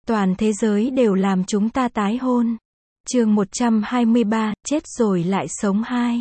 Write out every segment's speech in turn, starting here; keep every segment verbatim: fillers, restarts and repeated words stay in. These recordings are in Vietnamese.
Toàn thế giới đều làm chúng ta tái hôn. Chương một trăm hai mươi ba, chết rồi lại sống hai.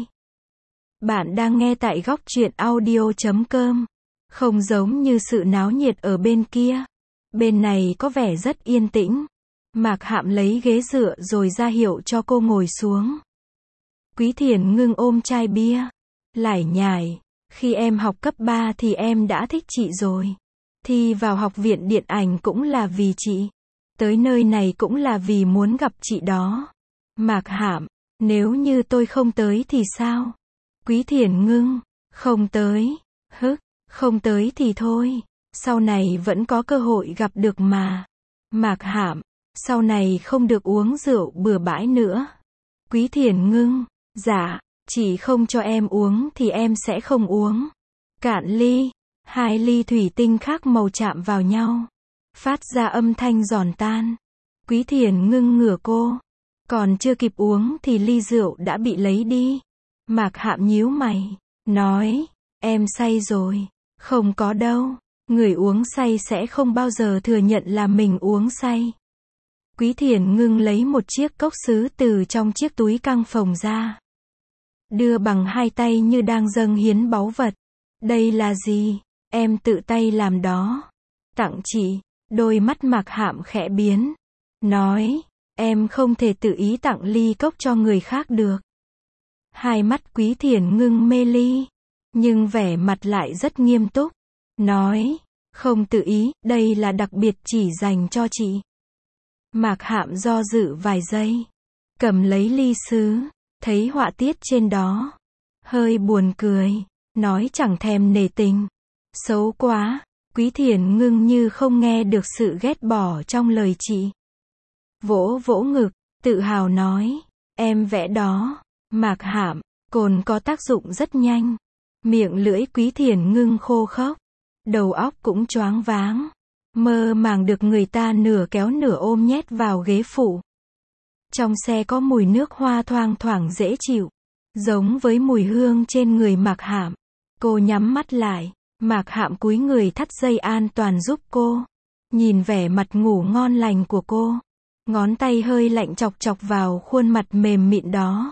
Bạn đang nghe tại góc truyện audio chấm com. Không giống như sự náo nhiệt ở bên kia. Bên này có vẻ rất yên tĩnh. Mạc Hạm lấy ghế dựa rồi ra hiệu cho cô ngồi xuống. Quý Thiền Ngưng ôm chai bia. Lải nhải. Khi em học cấp ba thì em đã thích chị rồi. Thi vào học viện điện ảnh cũng là vì chị. Tới nơi này cũng là vì muốn gặp chị đó. Mạc Hạm, nếu như tôi không tới thì sao? Quý Thiền Ngưng, không tới. Hức, không tới thì thôi. Sau này vẫn có cơ hội gặp được mà. Mạc Hạm, sau này không được uống rượu bừa bãi nữa. Quý Thiền Ngưng, dạ, chị không cho em uống thì em sẽ không uống. Cạn ly, hai ly thủy tinh khác màu chạm vào nhau. Phát ra âm thanh giòn tan. Quý Thiền Ngưng ngửa cô. Còn chưa kịp uống thì ly rượu đã bị lấy đi. Mạc Hạm nhíu mày. Nói, em say rồi. Không có đâu. Người uống say sẽ không bao giờ thừa nhận là mình uống say. Quý Thiền Ngưng lấy một chiếc cốc sứ từ trong chiếc túi căng phồng ra. Đưa bằng hai tay như đang dâng hiến báu vật. Đây là gì? Em tự tay làm đó. Tặng chị. Đôi mắt Mạc Hạm khẽ biến. Nói, em không thể tự ý tặng ly cốc cho người khác được. Hai mắt Quý Thiền Ngưng mê ly. Nhưng vẻ mặt lại rất nghiêm túc. Nói, không tự ý, đây là đặc biệt chỉ dành cho chị. Mạc Hạm do dự vài giây. Cầm lấy ly sứ. Thấy họa tiết trên đó. Hơi buồn cười. Nói chẳng thèm nể tình. Xấu quá. Quý Thiền Ngưng như không nghe được sự ghét bỏ trong lời chị. Vỗ vỗ ngực, tự hào nói. Em vẽ đó. Mạc Hạm, cồn có tác dụng rất nhanh. Miệng lưỡi Quý Thiền Ngưng khô khốc. Đầu óc cũng choáng váng. Mơ màng được người ta nửa kéo nửa ôm nhét vào ghế phụ. Trong xe có mùi nước hoa thoang thoảng dễ chịu. Giống với mùi hương trên người Mạc Hạm. Cô nhắm mắt lại. Mạc Hạm cúi người thắt dây an toàn giúp cô. Nhìn vẻ mặt ngủ ngon lành của cô. Ngón tay hơi lạnh chọc chọc vào khuôn mặt mềm mịn đó.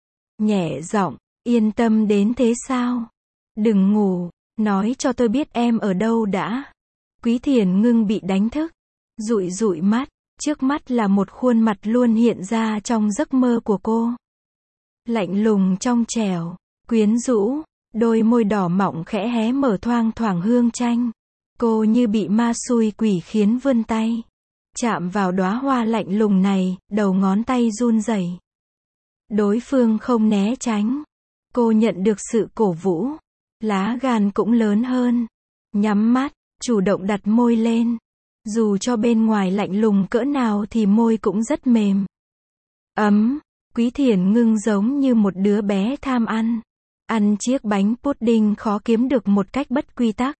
Nhẹ giọng, yên tâm đến thế sao? Đừng ngủ, nói cho tôi biết em ở đâu đã. Quý Thiền Ngưng bị đánh thức. Dụi dụi mắt, trước mắt là một khuôn mặt luôn hiện ra trong giấc mơ của cô. Lạnh lùng trong trẻo, quyến rũ. Đôi môi đỏ mọng khẽ hé mở thoang thoảng hương chanh. Cô như bị ma xui quỷ khiến vươn tay. Chạm vào đóa hoa lạnh lùng này, đầu ngón tay run rẩy. Đối phương không né tránh. Cô nhận được sự cổ vũ. Lá gan cũng lớn hơn. Nhắm mắt, chủ động đặt môi lên. Dù cho bên ngoài lạnh lùng cỡ nào thì môi cũng rất mềm. Ấm, Quý Thiền Ngưng giống như một đứa bé tham ăn. Ăn chiếc bánh pudding khó kiếm được một cách bất quy tắc.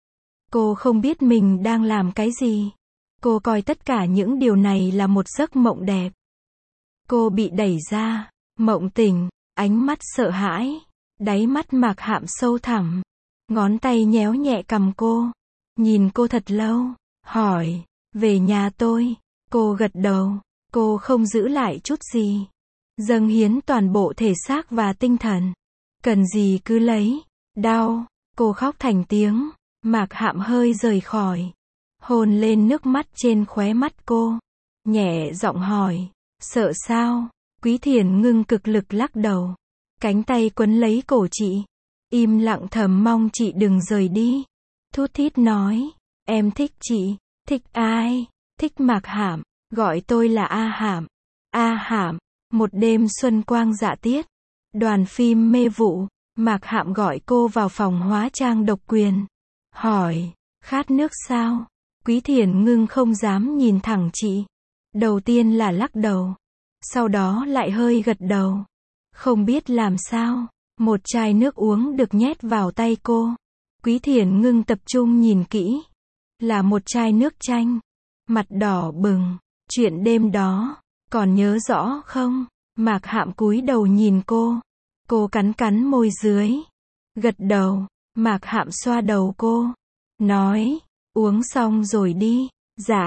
Cô không biết mình đang làm cái gì. Cô coi tất cả những điều này là một giấc mộng đẹp. Cô bị đẩy ra, mộng tỉnh, ánh mắt sợ hãi. Đáy mắt Mạc Hạm sâu thẳm. Ngón tay nhéo nhẹ cằm cô. Nhìn cô thật lâu. Hỏi, về nhà tôi. Cô gật đầu. Cô không giữ lại chút gì. Dâng hiến toàn bộ thể xác và tinh thần. Cần gì cứ lấy. Đau. Cô khóc thành tiếng. Mạc Hạm hơi rời khỏi. Hôn lên nước mắt trên khóe mắt cô. Nhẹ giọng hỏi. Sợ sao? Quý Thiền Ngưng cực lực lắc đầu. Cánh tay quấn lấy cổ chị. Im lặng thầm mong chị đừng rời đi. Thút thít nói. Em thích chị. Thích ai? Thích Mạc Hạm. Gọi tôi là A Hạm. A Hạm. Một đêm xuân quang dạ tiết. Đoàn phim mê vụ. Mạc Hạm gọi cô vào phòng hóa trang độc quyền. Hỏi, khát nước sao? Quý Thiền Ngưng không dám nhìn thẳng chị. Đầu tiên là lắc đầu. Sau đó lại hơi gật đầu. Không biết làm sao. Một chai nước uống được nhét vào tay cô. Quý Thiền Ngưng tập trung nhìn kỹ. Là một chai nước chanh. Mặt đỏ bừng. Chuyện đêm đó. Còn nhớ rõ không? Mạc Hạm cúi đầu nhìn cô. Cô cắn cắn môi dưới. Gật đầu. Mạc Hạm xoa đầu cô. Nói, uống xong rồi đi. Dạ.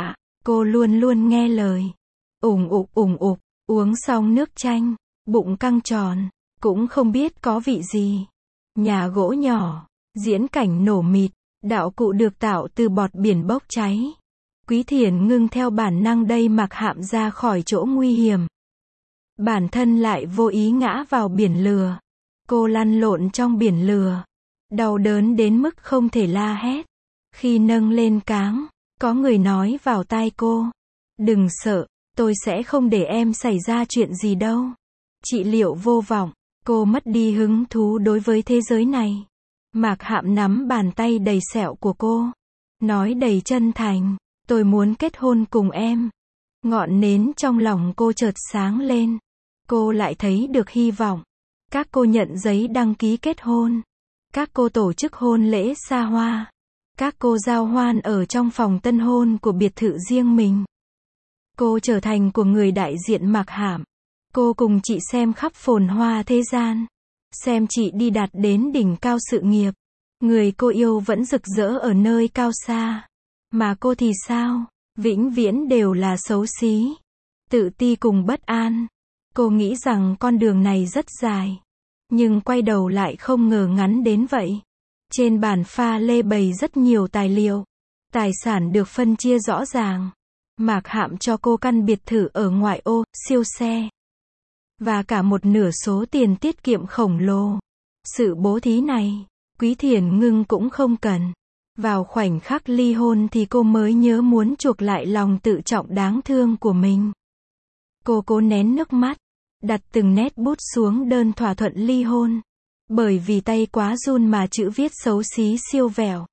Cô luôn luôn nghe lời. Ủng ục ủng ục, uống xong nước chanh, bụng căng tròn, cũng không biết có vị gì. Nhà gỗ nhỏ, diễn cảnh nổ mịt, đạo cụ được tạo từ bọt biển bốc cháy. Quý Thiền Ngưng theo bản năng đẩy Mạc Hạm ra khỏi chỗ nguy hiểm. Bản thân lại vô ý ngã vào biển lửa. Cô lăn lộn trong biển lửa, đau đớn đến mức không thể la hét. Khi nâng lên cáng, có người nói vào tai cô, đừng sợ, tôi sẽ không để em xảy ra chuyện gì đâu. Trị liệu vô vọng, cô mất đi hứng thú đối với thế giới này. Mạc Hạm nắm bàn tay đầy sẹo của cô, nói đầy chân thành, tôi muốn kết hôn cùng em. Ngọn nến trong lòng cô chợt sáng lên. Cô lại thấy được hy vọng. Các cô nhận giấy đăng ký kết hôn. Các cô tổ chức hôn lễ xa hoa. Các cô giao hoan ở trong phòng tân hôn của biệt thự riêng mình. Cô trở thành của người đại diện Mạc Hạm. Cô cùng chị xem khắp phồn hoa thế gian. Xem chị đi đạt đến đỉnh cao sự nghiệp. Người cô yêu vẫn rực rỡ ở nơi cao xa. Mà cô thì sao? Vĩnh viễn đều là xấu xí, tự ti cùng bất an. Cô nghĩ rằng con đường này rất dài. Nhưng quay đầu lại không ngờ ngắn đến vậy. Trên bàn pha lê bày rất nhiều tài liệu. Tài sản được phân chia rõ ràng. Mạc Hạm cho cô căn biệt thự ở ngoại ô, siêu xe. Và cả một nửa số tiền tiết kiệm khổng lồ. Sự bố thí này, Quý Thiền Ngưng cũng không cần. Vào khoảnh khắc ly hôn thì cô mới nhớ muốn chuộc lại lòng tự trọng đáng thương của mình. Cô cố nén nước mắt, đặt từng nét bút xuống đơn thỏa thuận ly hôn. Bởi vì tay quá run mà chữ viết xấu xí siêu vẹo.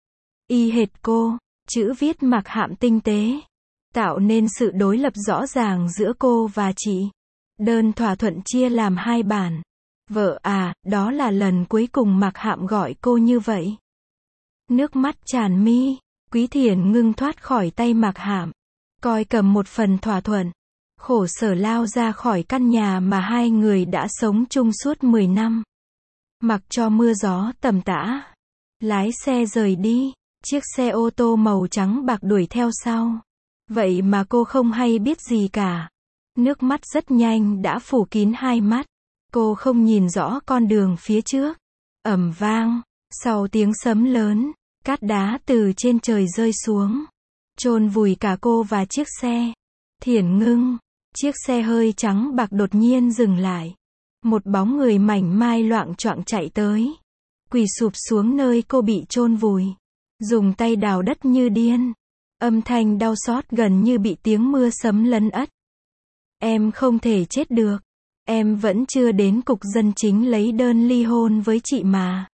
Y hệt cô, chữ viết Mạc Hạm tinh tế, tạo nên sự đối lập rõ ràng giữa cô và chị. Đơn thỏa thuận chia làm hai bản. Vợ à, đó là lần cuối cùng Mạc Hạm gọi cô như vậy. Nước mắt tràn mi, Quý Thiền Ngưng thoát khỏi tay Mạc Hạm, coi cầm một phần thỏa thuận, khổ sở lao ra khỏi căn nhà mà hai người đã sống chung suốt mười năm. Mặc cho mưa gió tầm tã, lái xe rời đi, chiếc xe ô tô màu trắng bạc đuổi theo sau. Vậy mà cô không hay biết gì cả. Nước mắt rất nhanh đã phủ kín hai mắt. Cô không nhìn rõ con đường phía trước. Ầm vang. Sau tiếng sấm lớn, cát đá từ trên trời rơi xuống, chôn vùi cả cô và chiếc xe. Thiền Ngưng, chiếc xe hơi trắng bạc đột nhiên dừng lại. Một bóng người mảnh mai loạng choạng chạy tới, quỳ sụp xuống nơi cô bị chôn vùi, dùng tay đào đất như điên. Âm thanh đau xót gần như bị tiếng mưa sấm lấn át. Em không thể chết được. Em vẫn chưa đến cục dân chính lấy đơn ly hôn với chị mà.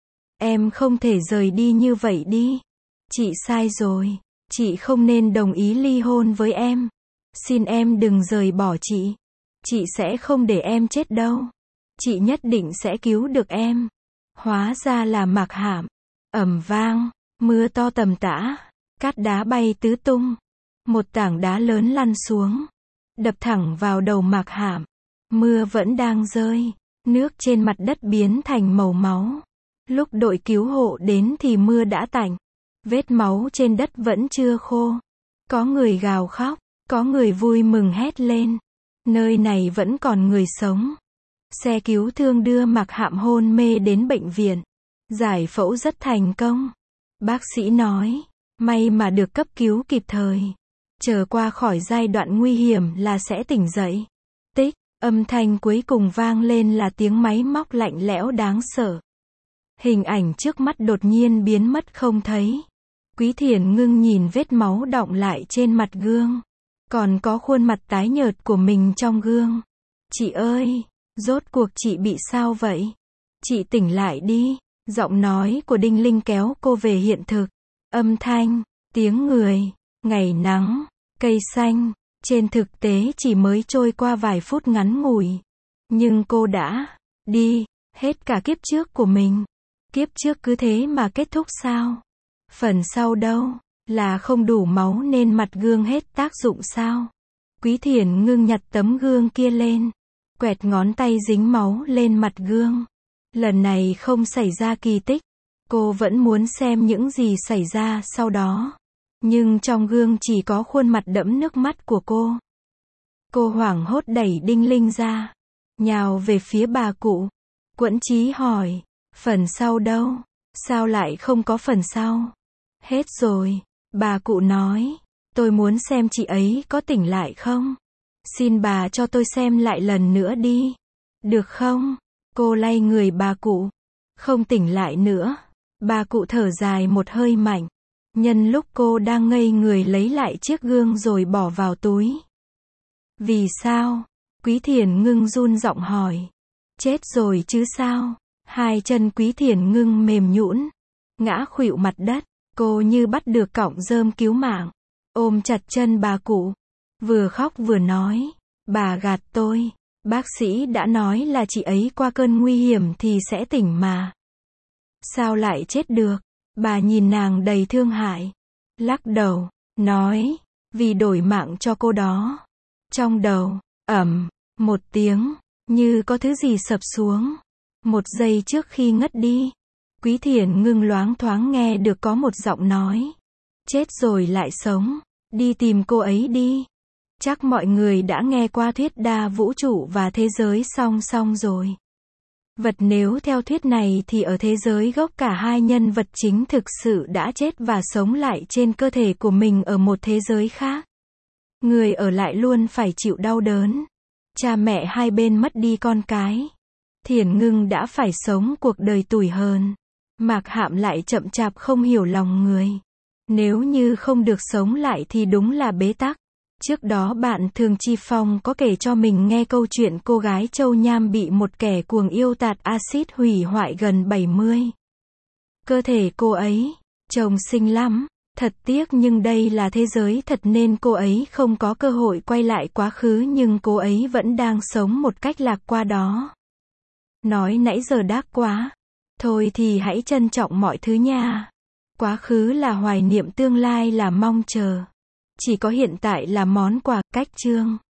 Em không thể rời đi như vậy đi. Chị sai rồi. Chị không nên đồng ý ly hôn với em. Xin em đừng rời bỏ chị. Chị sẽ không để em chết đâu. Chị nhất định sẽ cứu được em. Hóa ra là Mạc Hạm. Ầm vang, mưa to tầm tã, cát đá bay tứ tung. Một tảng đá lớn lăn xuống, đập thẳng vào đầu Mạc Hạm. Mưa vẫn đang rơi, nước trên mặt đất biến thành màu máu. Lúc đội cứu hộ đến thì mưa đã tạnh. Vết máu trên đất vẫn chưa khô. Có người gào khóc, có người vui mừng hét lên. Nơi này vẫn còn người sống. Xe cứu thương đưa Mạc Hạm hôn mê đến bệnh viện. Giải phẫu rất thành công. Bác sĩ nói, may mà được cấp cứu kịp thời. Chờ qua khỏi giai đoạn nguy hiểm là sẽ tỉnh dậy. Tích, âm thanh cuối cùng vang lên là tiếng máy móc lạnh lẽo đáng sợ. Hình ảnh trước mắt đột nhiên biến mất không thấy. Quý Thiền Ngưng nhìn vết máu đọng lại trên mặt gương. Còn có khuôn mặt tái nhợt của mình trong gương. Chị ơi, rốt cuộc chị bị sao vậy? Chị tỉnh lại đi. Giọng nói của Đinh Linh kéo cô về hiện thực. Âm thanh, tiếng người, ngày nắng, cây xanh. Trên thực tế chỉ mới trôi qua vài phút ngắn ngủi. Nhưng cô đã đi hết cả kiếp trước của mình. Kiếp trước cứ thế mà kết thúc sao? Phần sau đâu? Là không đủ máu nên mặt gương hết tác dụng sao? Quý Thiền Ngưng nhặt tấm gương kia lên, quẹt ngón tay dính máu lên mặt gương. Lần này không xảy ra kỳ tích. Cô vẫn muốn xem những gì xảy ra sau đó. Nhưng trong gương chỉ có khuôn mặt đẫm nước mắt của cô. Cô hoảng hốt đẩy Đinh Linh ra, nhào về phía bà cụ. Quẫn Chí hỏi, phần sau đâu? Sao lại không có phần sau? Hết rồi, bà cụ nói, tôi muốn xem chị ấy có tỉnh lại không? Xin bà cho tôi xem lại lần nữa đi. Được không? Cô lay người bà cụ. Không tỉnh lại nữa. Bà cụ thở dài một hơi mạnh. Nhân lúc cô đang ngây người lấy lại chiếc gương rồi bỏ vào túi. Vì sao? Quý Thiền Ngưng run giọng hỏi. Chết rồi chứ sao? Hai chân Quý Thiền Ngưng mềm nhũn, ngã khuỵu mặt đất. Cô như bắt được cọng rơm cứu mạng, ôm chặt chân bà cụ, vừa khóc vừa nói, bà gạt tôi, bác sĩ đã nói là chị ấy qua cơn nguy hiểm thì sẽ tỉnh mà. Sao lại chết được? Bà nhìn nàng đầy thương hại, lắc đầu, nói, vì đổi mạng cho cô đó. Trong đầu, ầm, một tiếng, như có thứ gì sập xuống. Một giây trước khi ngất đi, Quý Thiền Ngưng loáng thoáng nghe được có một giọng nói. Chết rồi lại sống, đi tìm cô ấy đi. Chắc mọi người đã nghe qua thuyết đa vũ trụ và thế giới song song rồi. Vật nếu theo thuyết này thì ở thế giới gốc cả hai nhân vật chính thực sự đã chết và sống lại trên cơ thể của mình ở một thế giới khác. Người ở lại luôn phải chịu đau đớn. Cha mẹ hai bên mất đi con cái. Thiền Ngưng đã phải sống cuộc đời tủi hờn. Mạc Hạm lại chậm chạp không hiểu lòng người. Nếu như không được sống lại thì đúng là bế tắc. Trước đó bạn Thường Chi Phong có kể cho mình nghe câu chuyện cô gái Châu Nham bị một kẻ cuồng yêu tạt axit hủy hoại gần bảy mươi. Cơ thể cô ấy, trông xinh lắm, thật tiếc nhưng đây là thế giới thật nên cô ấy không có cơ hội quay lại quá khứ nhưng cô ấy vẫn đang sống một cách lạc qua đó. Nói nãy giờ đác quá. Thôi thì hãy trân trọng mọi thứ nha. Quá khứ là hoài niệm, tương lai là mong chờ. Chỉ có hiện tại là món quà. Cách chương